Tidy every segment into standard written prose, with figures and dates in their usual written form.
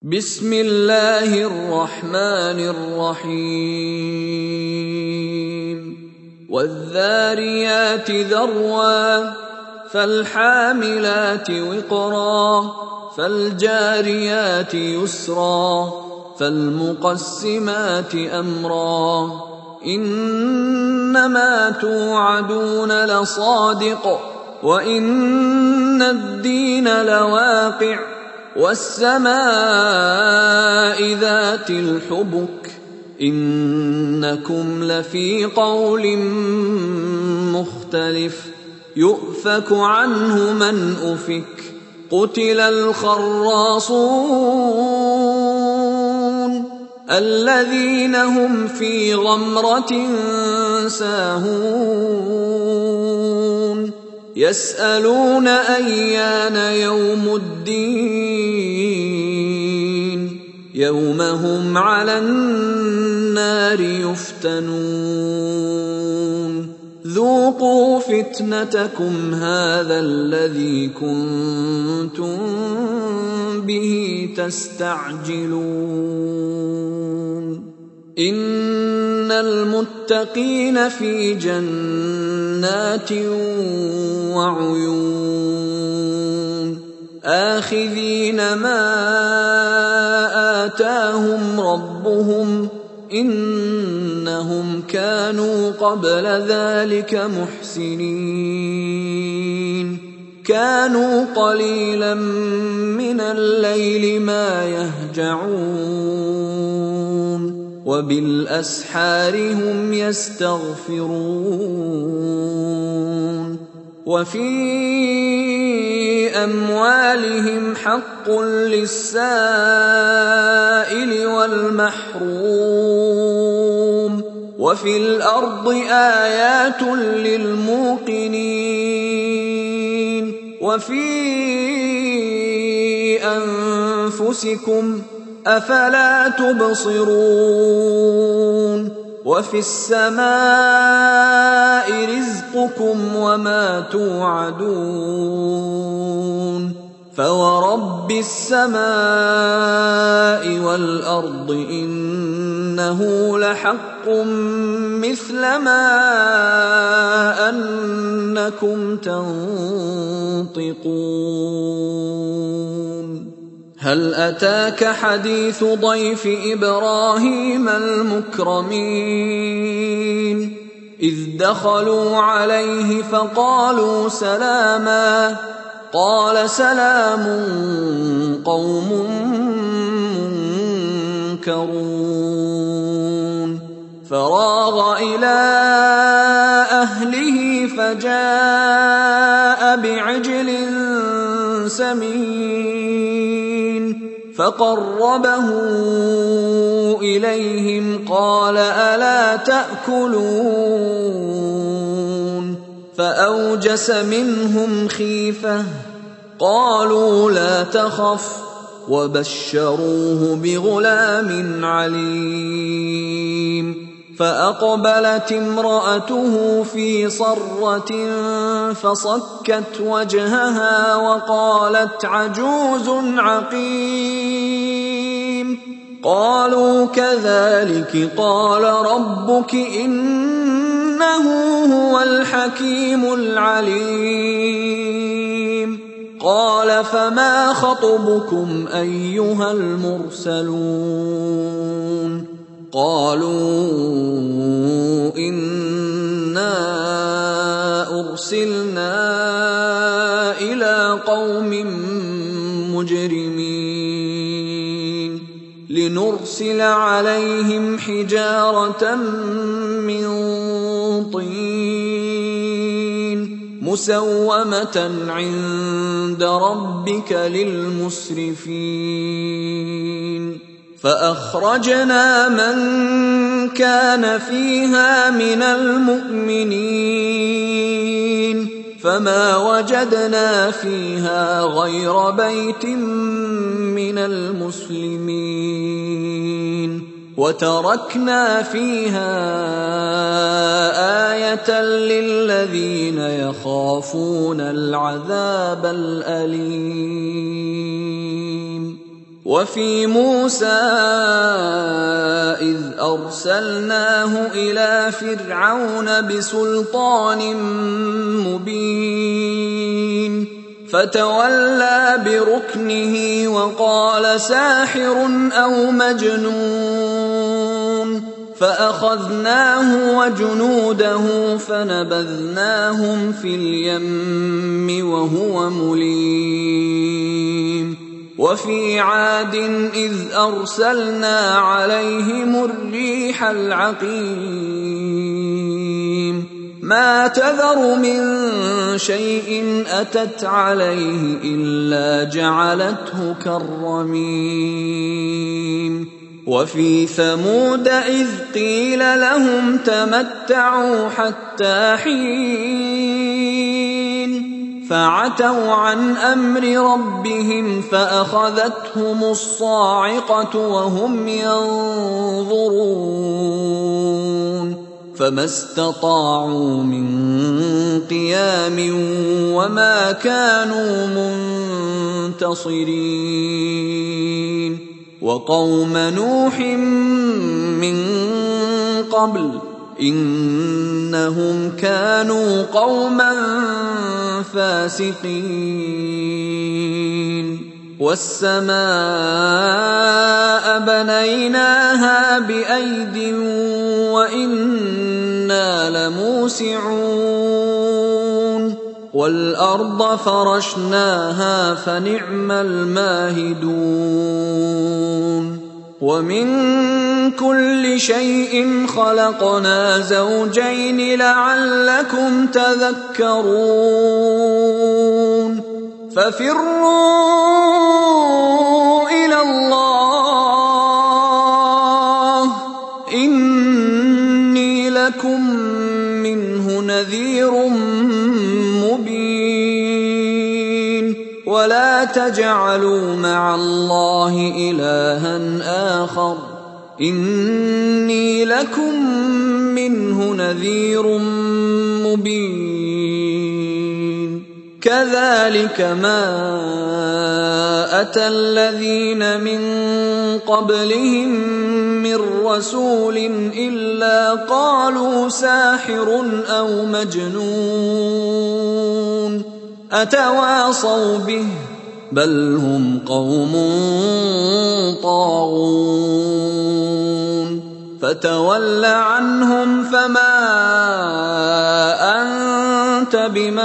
بسم الله الرحمن الرحيم والذاريات ذروا فالحاملات وقرا فالجاريات يسرا فالمقسمات أمرا إنما توعدون لصادق وإن الدين لواقع والسماء ذات الحبك إنكم لفي قول مختلف يؤفك عنه من أفك قتل الخراصون الذين هم في غمرة ساهون يسألون أيان يوم الدين يوم هم على النار يفتنون ذوقوا فتنتكم هذا الذي كنتم به تستعجلون إن المتقين في جنات وعيون آخذين ما آتاهم ربهم إنهم كانوا قبل ذلك محسنين كانوا قليلا من الليل ما يهجعون وبالأسحار هم يستغفرون وفي أموالهم حق للسائل والمحروم وفي الأرض آيات للموقنين وفي أنفسكم أفلا تبصرون وفي السماء رزقكم وما توعدون فورب السماء والأرض إنه لحق مثل ما أنكم تنطقون هل أتاك حديث ضيف إبراهيم المكرمين إذ دخلوا عليه فقالوا سلاما قال سلام قوم منكرون فراغ إلى أهله فجاء بعجل سمين فقربه إليهم قال ألا تأكلون فأوجس منهم خيفة قالوا لا تخف وبشروه بغلام عليم فأقبلت امرأته في صرة فصكت وجهها وقالت عجوز عقيم قالوا كذلك قال ربك إنه هو الحكيم العليم قال فما خطبكم أيها المرسلون قالوا إنا أرسلنا إلى قوم مجرمين لنرسل عليهم حجارة من طين مسومة عند ربك للمسرفين فأخرجنا من كان فيها من المؤمنين فما وجدنا فيها غير بيت من المسلمين وتركنا فيها آية للذين يخافون العذاب الأليم وفي موسى إذ أرسلناه إلى فرعون بسلطان مبين فتولى بركنه وقال ساحر أو مجنون فأخذناه وجنوده فنبذناهم في اليم وهو مليم وفي عاد إذ أرسلنا عليهم الريح العقيم ما تذر من شيء أتت عليه إلا جعلته كالرميم وفي ثمود إذ قيل لهم تمتعوا حتى حين فعتوا عن أمر ربهم فأخذتهم الصاعقة وهم ينظرون فما استطاعوا من قيام وما كانوا منتصرين وقوم نوح من قبل إنهم كانوا قوما فاسقين والسماء بنيناها بأيد وإنا لموسعون والأرض فرشناها فنعم الماهدون ومن كل شيء خلقنا زوجين لعلكم تذكرون ففروا إلى الله إني لكم منه نذير مبين ولا تجعلوا مع الله إلها آخر إني لكم منه نذير مبين كذلك ما أتى الذين من قبلهم من رسول إلا قالوا ساحر أو مجنون أتواصوا به بل هم قوم طاغون فتول عنهم فما أنت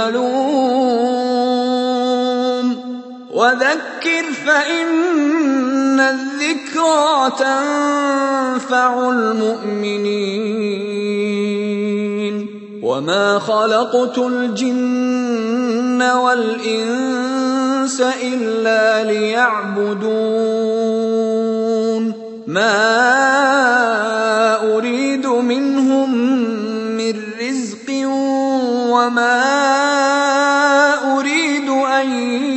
بملوم وذكر فإن الذكرى تنفع المؤمنين وما خلقت الجن والإنس إلا ليعبدون ما أريد منهم من رزق وما أريد أن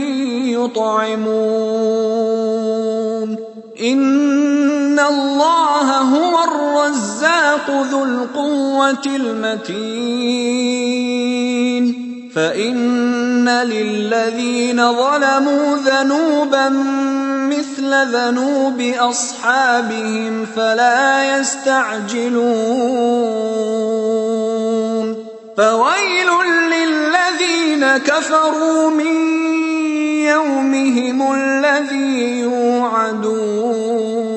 يطعمون إن الله هو الرزاق ذو القوة المتين فإن للذين ظلموا ذنوبا مثل ذنوب أصحابهم فلا يستعجلون فويل للذين كفروا من يومهم الذي يوعدون